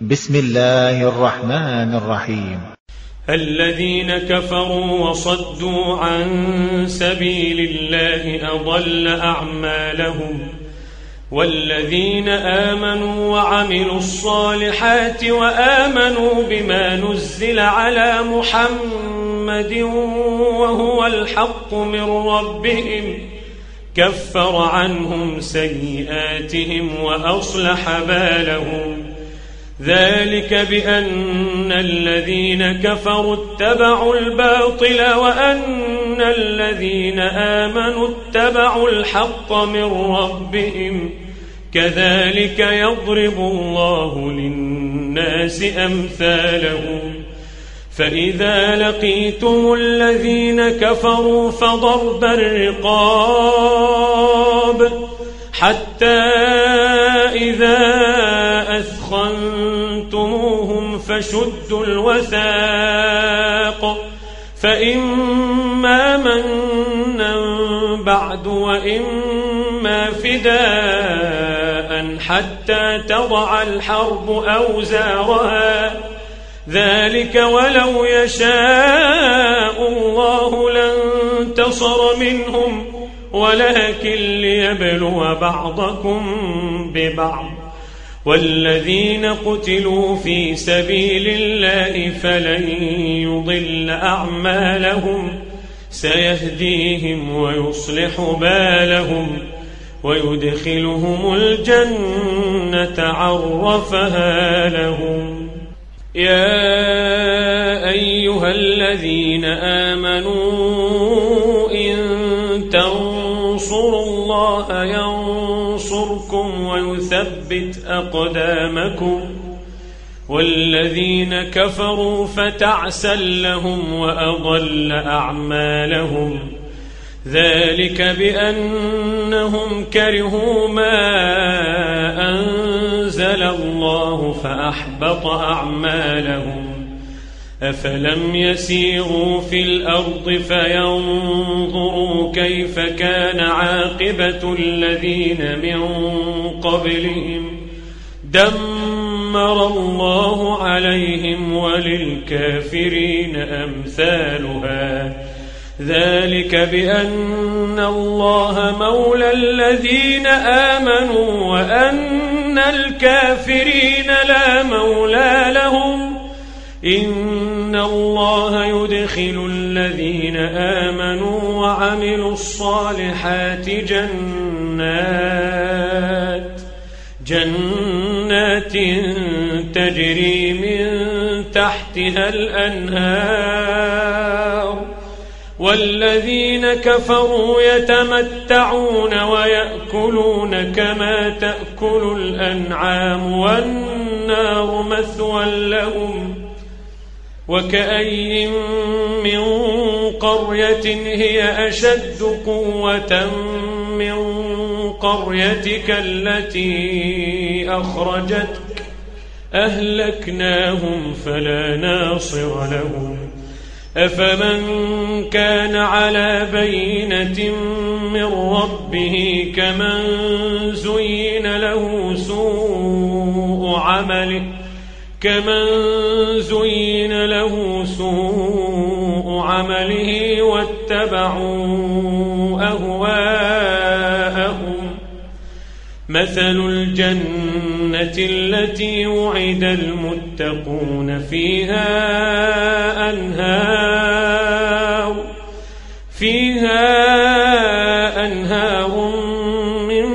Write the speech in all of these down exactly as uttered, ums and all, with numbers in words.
بسم الله الرحمن الرحيم. الذين كفروا وصدوا عن سبيل الله أضل أعمالهم، والذين آمنوا وعملوا الصالحات وآمنوا بما نزل على محمد وهو الحق من ربهم كفر عنهم سيئاتهم وأصلح بالهم، ذلك بأن الذين كفروا اتبعوا الباطل وأن الذين آمنوا اتبعوا الحق من ربهم، كذلك يضرب الله للناس أمثالهم. فإذا لقيتم الذين كفروا فضرب الرقاب حتى إذا أثخنتموهم فشدوا الوثاق، فإما منا بعد وإما فداء حتى تضع الحرب أوزارها، ذلك ولو يشاء الله لانتصر منهم ولكن ليبلو بعضكم ببعض، والذين قتلوا في سبيل الله فلن يضل أعمالهم، سيهديهم ويصلح بالهم ويدخلهم الجنة عرفها لهم. يا أيها الذين آمنوا إن تنصروا الله ينصركم ويثبت أقدامكم، والذين كفروا فتعسا لهم وأضل أعمالهم، ذلك بأنهم كرهوا ما أنزل الله فأحبط أعمالهم. أفلم يسيروا في الأرض فينظروا كيف كان عاقبة الذين من قبلهم، دمر الله عليهم وللكافرين أمثالها، ذلك بأن الله مولى الذين آمنوا وأن الكافرين لا مولى لهم. إن الله يدخل الذين آمنوا وعملوا الصالحات جنات جنات تجري من تحتها الأنهار، والذين كفروا يتمتعون ويأكلون كما تأكل الأنعام والنار مثوى لهم. وكأي من قرية هي أشد قوة من قريتك التي أخرجتك أهلكناهم فلا ناصر لهم. أفمن كان على بينة من ربه كمن زين له سوء عمله كمن زين له سوء عمله واتبعوا أهواءهم. مثل الجنة التي وعد المتقون فيها أنهار فيها أنهار من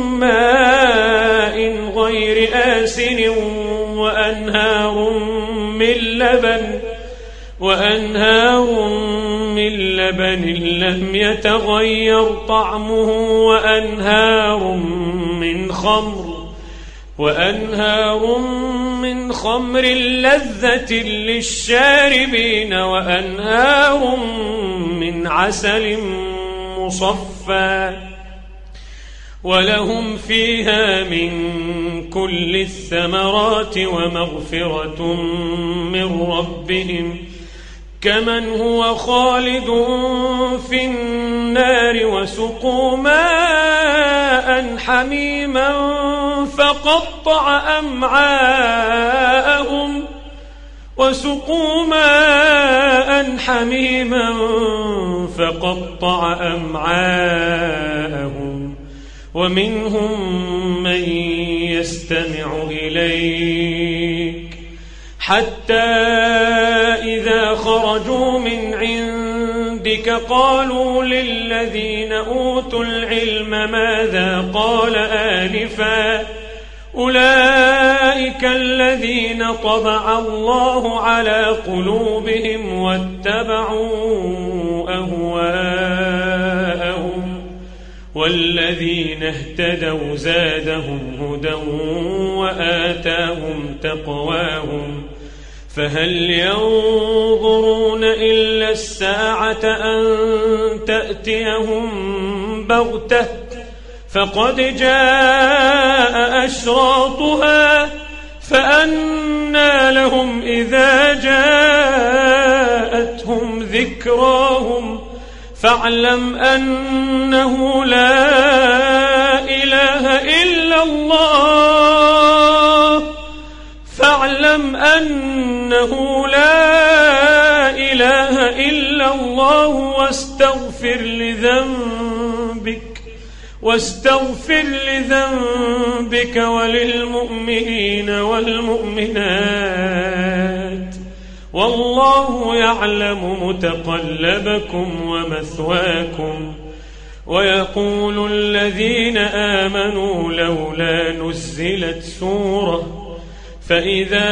ماء غير آسن وأنهار من لبن وأنهار من لبن لم يتغير طعمه وأنهار من خمر وأنهار من خمر لذة للشاربين وأنهار من عسل مصفى ولهم فيها من كل الثمرات ومغفرة من ربهم كمن هو خالد في النار وسقوا ماء حميما فقطع أمعاءهم وسقوا ماء حميما فقطع أمعاءهم ومنهم من يستمع إليك حتى إذا خرجوا من عندك قالوا للذين أوتوا العلم ماذا قال آنفا أولئك الذين طبع الله على قلوبهم واتبعوا أهواءهم والذين اهتدوا زادهم هدى وآتاهم تقواهم فهل ينظرون إلا الساعة أن تأتيهم بغتة فقد جاء أشراطها فأنى لهم إذا جاءتهم ذكراهم فاعلم أنه لا إله إلا الله فاعلم أنه لا إله إلا الله واستغفر لذنبك واستغفر لذنبك وللمؤمنين والمؤمنات والله يعلم متقلبكم ومثواكم ويقول الذين آمنوا لولا نزلت سورة فإذا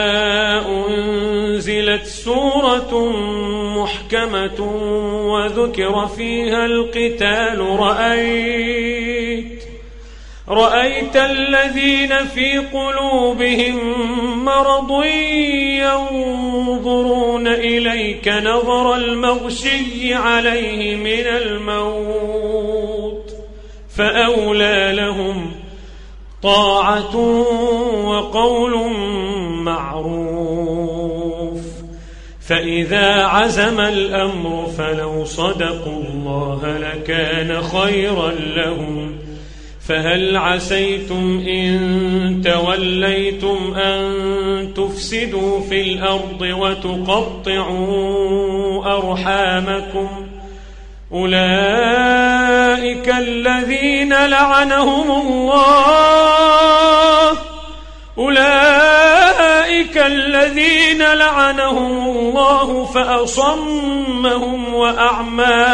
أنزلت سورة محكمة وذكر فيها القتال رأيت رأيت الذين في قلوبهم مرض ينظرون إليك نظر المغشي عليه من الموت فأولى لهم طاعة وقول معروف فإذا عزم الأمر فلو صدقوا الله لكان خيرا لهم فهل عسيتم إن توليتم أن تفسدوا في الأرض وتقطعوا أرحامكم أولئك الذين لعنهم الله أولئك الذين لعنهم الله فأصمهم وأعمى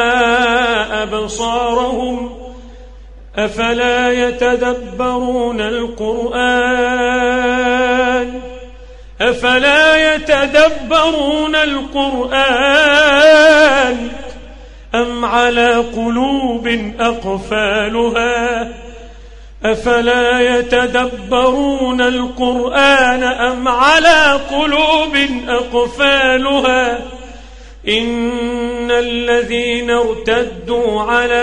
أبصارهم أفلا يتدبرون القرآن أفلا يتدبرون القرآن أم على قلوب أقفالها أفلا يتدبرون القرآن أم على قلوب أقفالها إن الذين ارتدوا على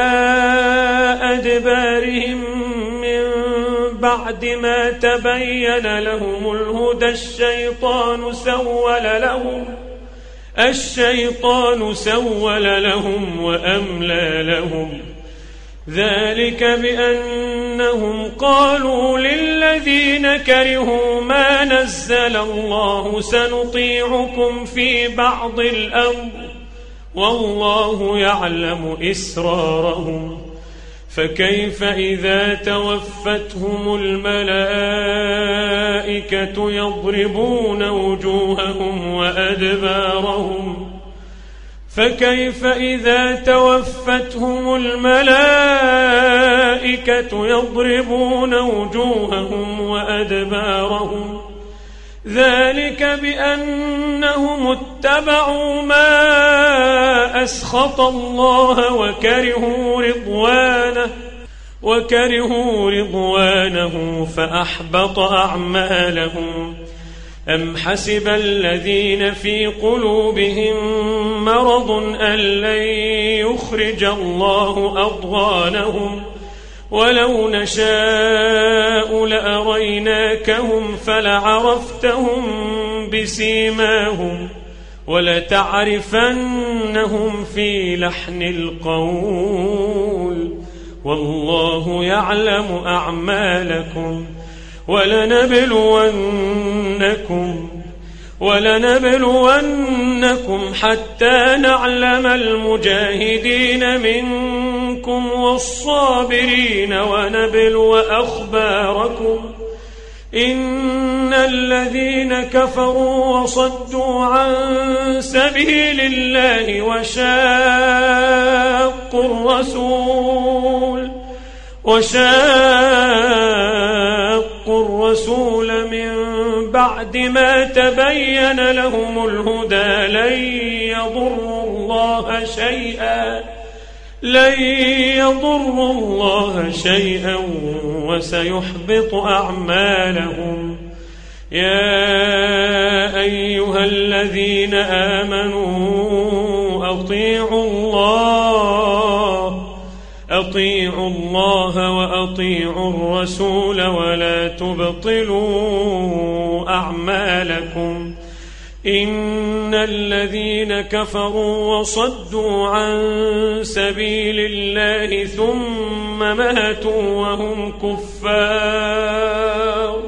أدبارهم من بعد ما تبين لهم الهدى الشيطان سول لهم الشيطان سول لهم وأملى لهم ذلك بأنهم قالوا للذين كرهوا ما نزل الله سنطيعكم في بعض الأمر والله يعلم إسرارهم فكيف إذا توفتهم الملائكة يضربون وجوههم وأدبارهم فكيف إذا توفتهم الملائكة يضربون وجوههم وأدبارهم ذلك بأنهم اتبعوا ما أسخط الله وكرهوا رضوانه وكرهوا رضوانه فأحبط أعمالهم أم حسب الذين في قلوبهم مرض أن لن يخرج الله أضغانهم ولو نشاء لأريناكهم فلعرفتهم بسيماهم ولتعرفنهم في لحن القول والله يعلم أعمالكم ولنبلونكم ولنبلونكم حتى نعلم المجاهدين منكم والصابرين ونبلو أخباركم إن الذين كفروا وصدوا عن سبيل الله وشاقوا الرسول وشاقوا الرسول من بعد ما تبين لهم الهدى لن يضروا الله شيئا لن يضروا الله شيئا وسيحبط أعمالهم. يا أيها الذين آمنوا أطيعوا الله أطيعوا الله وأطيعوا الرسول ولا تبطلوا أعمالكم إن الذين كفروا وصدوا عن سبيل الله ثم ماتوا وهم كفار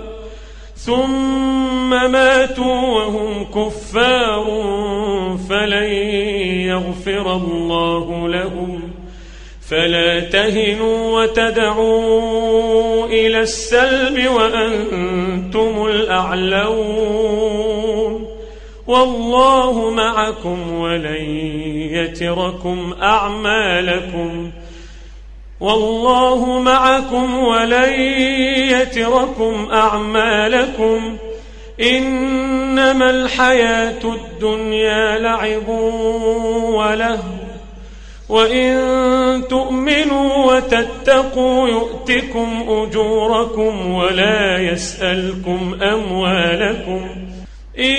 ثم ماتوا وهم كفار فلن يغفر الله لهم فلا تهنوا وتدعوا إلى السلم وأنتم الأعلون والله معكم ولن يتركم أعمالكم والله معكم ولن يتركم أعمالكم إنما الحياة الدنيا لعب ولهو وإن تؤمنوا وتتقوا يؤتكم أجوركم ولا يسألكم أموالكم إن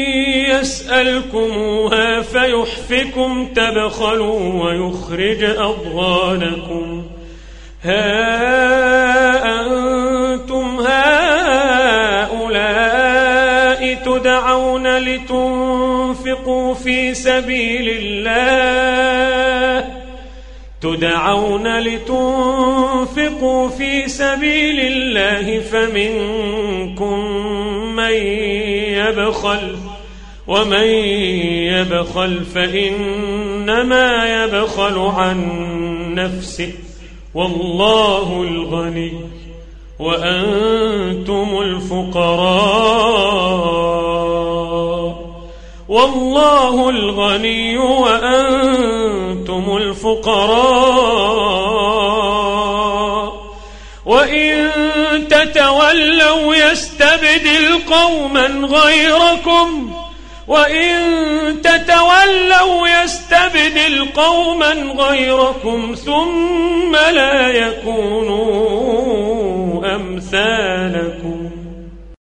يسألكموها فيحفكم تبخلوا ويخرج أضغانكم ها أنتم هؤلاء تدعون لتنفقوا في سبيل الله تدعون لتنفقوا في سبيل الله فمنكم من يبخل ومن يبخل فإنما يبخل عن نفسه والله الغني وأنتم الفقراء والله الغني وأنتم الفقراء وإن تتولوا يستبدل قوما غيركم وإن تتولوا يستبدل قوما غيركم ثم لا يكونوا